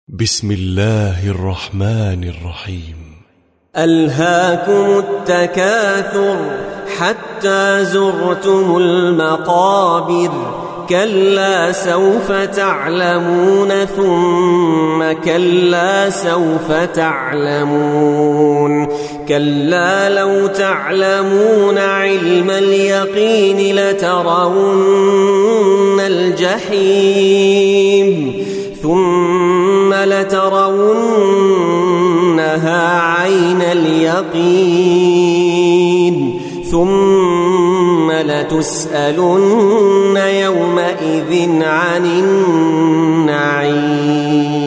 بسم الله الرحمن الرحيم. ألهاكم التكاثر حتى زرتم المقابر، كلا سوف تعلمون ثم كلا سوف تعلمون، كلا لو تعلمون علم اليقين لترون الجحيم ثم لترونها عين اليقين ثم لتسألن يومئذ عن النعيم.